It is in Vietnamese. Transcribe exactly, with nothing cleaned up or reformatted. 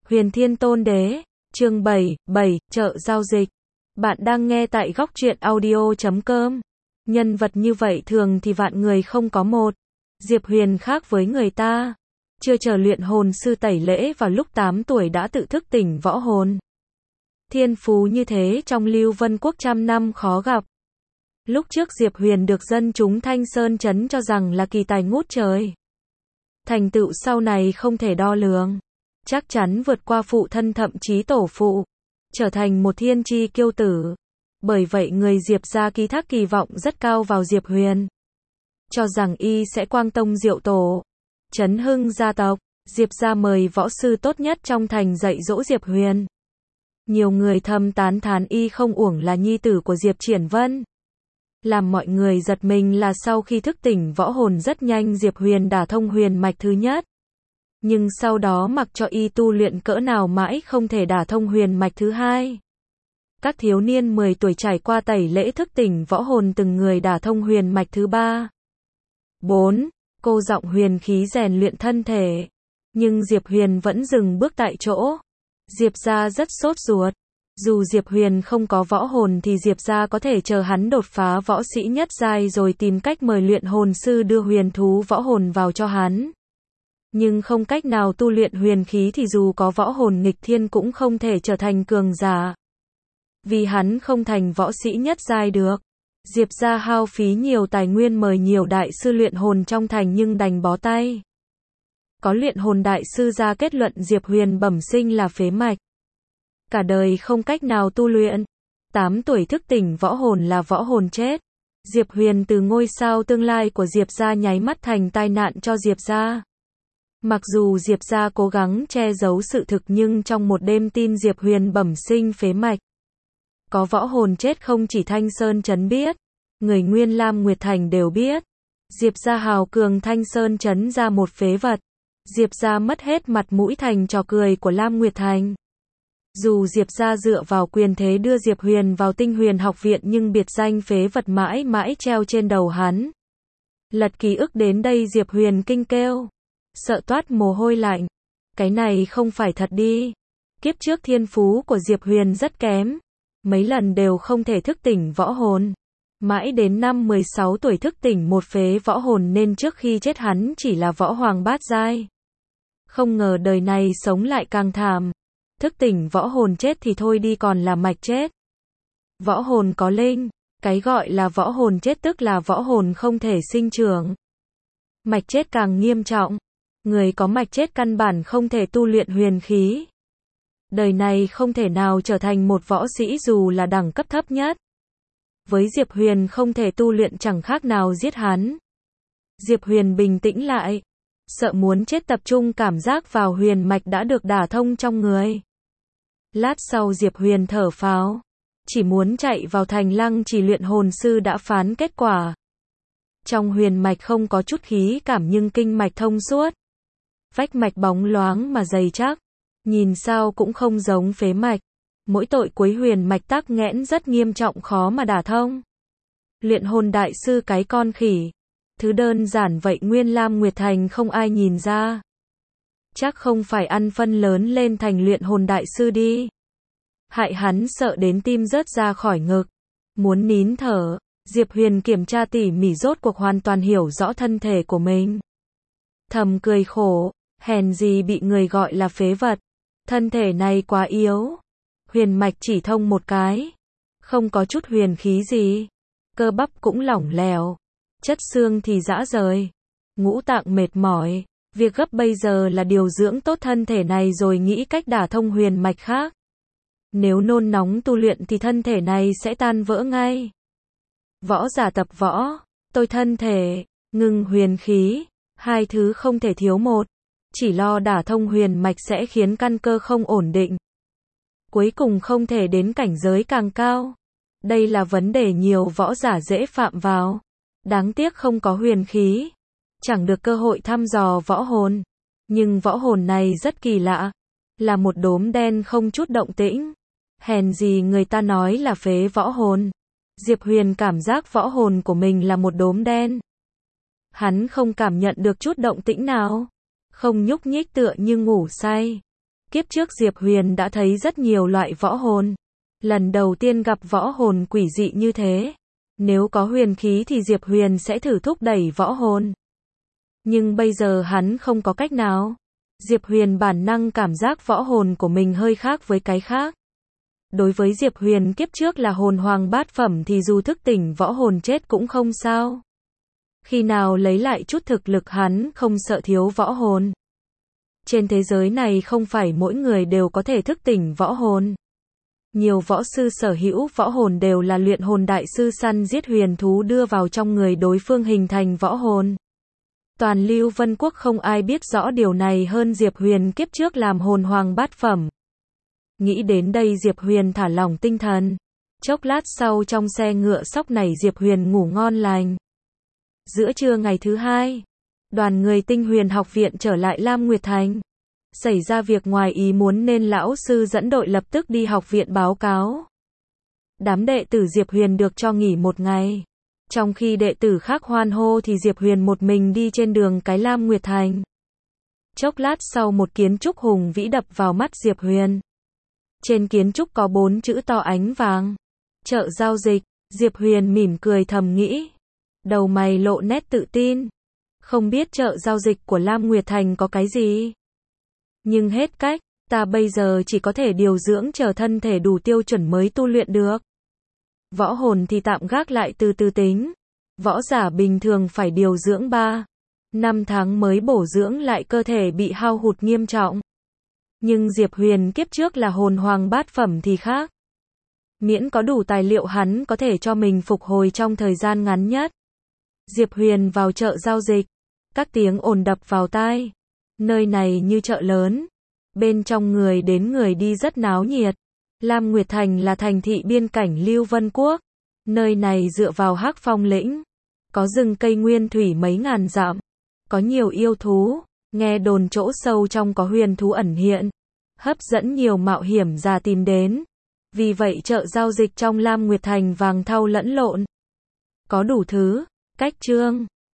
Huyền Thiên Tôn Đế, chương bảy, bảy, chợ giao dịch. Bạn đang nghe tại góc truyện audio chấm com. Nhân vật như vậy thường thì vạn người không có một. Diệp Huyền khác với người ta. Chưa chờ luyện hồn sư tẩy lễ vào lúc tám tuổi đã tự thức tỉnh võ hồn. Thiên phú như thế trong Lưu Vân Quốc trăm năm khó gặp. Lúc trước Diệp Huyền được dân chúng Thanh Sơn Trấn cho rằng là kỳ tài ngút trời. Thành tựu sau này không thể đo lường. Chắc chắn vượt qua phụ thân thậm chí tổ phụ. Trở thành một thiên chi kiêu tử. Bởi vậy người Diệp gia ký thác kỳ vọng rất cao vào Diệp Huyền. Cho rằng y sẽ quang tông diệu tổ. Chấn hưng gia tộc. Diệp gia mời võ sư tốt nhất trong thành dạy dỗ Diệp Huyền. Nhiều người thầm tán thán y không uổng là nhi tử của Diệp Triển Vân. Làm mọi người giật mình là sau khi thức tỉnh võ hồn rất nhanh Diệp Huyền đả thông huyền mạch thứ nhất. Nhưng sau đó mặc cho y tu luyện cỡ nào mãi không thể đả thông huyền mạch thứ hai. Các thiếu niên mười tuổi trải qua tẩy lễ thức tỉnh võ hồn từng người đả thông huyền mạch thứ ba. bốn. Cô giọng huyền khí rèn luyện thân thể. Nhưng Diệp Huyền vẫn dừng bước tại chỗ. Diệp gia rất sốt ruột. Dù Diệp Huyền không có võ hồn thì Diệp gia có thể chờ hắn đột phá võ sĩ nhất giai rồi tìm cách mời luyện hồn sư đưa huyền thú võ hồn vào cho hắn. Nhưng không cách nào tu luyện huyền khí thì dù có võ hồn nghịch thiên cũng không thể trở thành cường giả. Vì hắn không thành võ sĩ nhất giai được. Diệp gia hao phí nhiều tài nguyên mời nhiều đại sư luyện hồn trong thành nhưng đành bó tay. Có luyện hồn đại sư ra kết luận Diệp Huyền bẩm sinh là phế mạch. Cả đời không cách nào tu luyện. tám tuổi thức tỉnh võ hồn là võ hồn chết. Diệp Huyền từ ngôi sao tương lai của Diệp gia nháy mắt thành tai nạn cho Diệp gia. Mặc dù Diệp gia cố gắng che giấu sự thực nhưng trong một đêm tin Diệp Huyền bẩm sinh phế mạch. Có võ hồn chết không chỉ Thanh Sơn Trấn biết. Người Nguyên Lam Nguyệt Thành đều biết. Diệp gia hào cường Thanh Sơn Trấn ra một phế vật. Diệp gia mất hết mặt mũi thành trò cười của Lam Nguyệt Thành. Dù Diệp gia dựa vào quyền thế đưa Diệp Huyền vào Tinh Huyền học viện nhưng biệt danh phế vật mãi mãi treo trên đầu hắn. Lật ký ức đến đây Diệp Huyền kinh kêu. Sợ toát mồ hôi lạnh. Cái này không phải thật đi. Kiếp trước thiên phú của Diệp Huyền rất kém. Mấy lần đều không thể thức tỉnh võ hồn. Mãi đến năm mười sáu tuổi thức tỉnh một phế võ hồn nên trước khi chết hắn chỉ là võ hoàng bát giai. Không ngờ đời này sống lại càng thảm. Thức tỉnh võ hồn chết thì thôi đi còn là mạch chết. Võ hồn có linh. Cái gọi là võ hồn chết tức là võ hồn không thể sinh trưởng. Mạch chết càng nghiêm trọng. Người có mạch chết căn bản không thể tu luyện huyền khí. Đời này không thể nào trở thành một võ sĩ dù là đẳng cấp thấp nhất. Với Diệp Huyền không thể tu luyện chẳng khác nào giết hắn. Diệp Huyền bình tĩnh lại. Sợ muốn chết tập trung cảm giác vào huyền mạch đã được đả thông trong người. Lát sau Diệp Huyền thở phào. Chỉ muốn chạy vào thành Lăng Chỉ luyện hồn sư đã phán kết quả. Trong huyền mạch không có chút khí cảm nhưng kinh mạch thông suốt. Vách mạch bóng loáng mà dày chắc. Nhìn sao cũng không giống phế mạch. Mỗi tội cuối huyền mạch tắc nghẽn rất nghiêm trọng khó mà đả thông. Luyện hồn đại sư cái con khỉ. Thứ đơn giản vậy Nguyên Lam Nguyệt Thành không ai nhìn ra. Chắc không phải ăn phân lớn lên thành luyện hồn đại sư đi. Hại hắn sợ đến tim rớt ra khỏi ngực. Muốn nín thở. Diệp Huyền kiểm tra tỉ mỉ rốt cuộc hoàn toàn hiểu rõ thân thể của mình. Thầm cười khổ. Hèn gì bị người gọi là phế vật. Thân thể này quá yếu. Huyền mạch chỉ thông một cái. Không có chút huyền khí gì. Cơ bắp cũng lỏng lẻo. Chất xương thì rã rời. Ngũ tạng mệt mỏi. Việc gấp bây giờ là điều dưỡng tốt thân thể này rồi nghĩ cách đả thông huyền mạch khác. Nếu nôn nóng tu luyện thì thân thể này sẽ tan vỡ ngay. Võ giả tập võ. Tôi thân thể. Ngừng huyền khí. Hai thứ không thể thiếu một. Chỉ lo đả thông huyền mạch sẽ khiến căn cơ không ổn định. Cuối cùng không thể đến cảnh giới càng cao. Đây là vấn đề nhiều võ giả dễ phạm vào. Đáng tiếc không có huyền khí. Chẳng được cơ hội thăm dò võ hồn. Nhưng võ hồn này rất kỳ lạ. Là một đốm đen không chút động tĩnh. Hèn gì người ta nói là phế võ hồn. Diệp Huyền cảm giác võ hồn của mình là một đốm đen. Hắn không cảm nhận được chút động tĩnh nào. Không nhúc nhích tựa như ngủ say. Kiếp trước Diệp Huyền đã thấy rất nhiều loại võ hồn. Lần đầu tiên gặp võ hồn quỷ dị như thế. Nếu có huyền khí thì Diệp Huyền sẽ thử thúc đẩy võ hồn. Nhưng bây giờ hắn không có cách nào. Diệp Huyền bản năng cảm giác võ hồn của mình hơi khác với cái khác. Đối với Diệp Huyền kiếp trước là hồn hoàng bát phẩm thì dù thức tỉnh võ hồn chết cũng không sao. Khi nào lấy lại chút thực lực hắn không sợ thiếu võ hồn. Trên thế giới này không phải mỗi người đều có thể thức tỉnh võ hồn. Nhiều võ sư sở hữu võ hồn đều là luyện hồn đại sư săn giết huyền thú đưa vào trong người đối phương hình thành võ hồn. Toàn Lưu Vân Quốc không ai biết rõ điều này hơn Diệp Huyền kiếp trước làm hồn hoàng bát phẩm. Nghĩ đến đây Diệp Huyền thả lỏng tinh thần. Chốc lát sau trong xe ngựa sóc này Diệp Huyền ngủ ngon lành. Giữa trưa ngày thứ hai, đoàn người Tinh Huyền học viện trở lại Lam Nguyệt Thành. Xảy ra việc ngoài ý muốn nên lão sư dẫn đội lập tức đi học viện báo cáo. Đám đệ tử Diệp Huyền được cho nghỉ một ngày. Trong khi đệ tử khác hoan hô thì Diệp Huyền một mình đi trên đường cái Lam Nguyệt Thành. Chốc lát sau một kiến trúc hùng vĩ đập vào mắt Diệp Huyền. Trên kiến trúc có bốn chữ to ánh vàng. Chợ giao dịch. Diệp Huyền mỉm cười thầm nghĩ. Đầu mày lộ nét tự tin. Không biết chợ giao dịch của Lam Nguyệt Thành có cái gì. Nhưng hết cách, ta bây giờ chỉ có thể điều dưỡng chờ thân thể đủ tiêu chuẩn mới tu luyện được. Võ hồn thì tạm gác lại từ từ tính. Võ giả bình thường phải điều dưỡng ba năm tháng mới bổ dưỡng lại cơ thể bị hao hụt nghiêm trọng. Nhưng Diệp Huyền kiếp trước là hồn hoàng bát phẩm thì khác. Miễn có đủ tài liệu hắn có thể cho mình phục hồi trong thời gian ngắn nhất. Diệp Huyền vào chợ giao dịch. Các tiếng ồn đập vào tai. Nơi này như chợ lớn. Bên trong người đến người đi rất náo nhiệt. Lam Nguyệt Thành là thành thị biên cảnh Lưu Vân Quốc. Nơi này dựa vào Hắc Phong lĩnh. Có rừng cây nguyên thủy mấy ngàn dặm. Có nhiều yêu thú. Nghe đồn chỗ sâu trong có huyền thú ẩn hiện. Hấp dẫn nhiều mạo hiểm giả tìm đến. Vì vậy chợ giao dịch trong Lam Nguyệt Thành vàng thau lẫn lộn. Có đủ thứ, cách trương.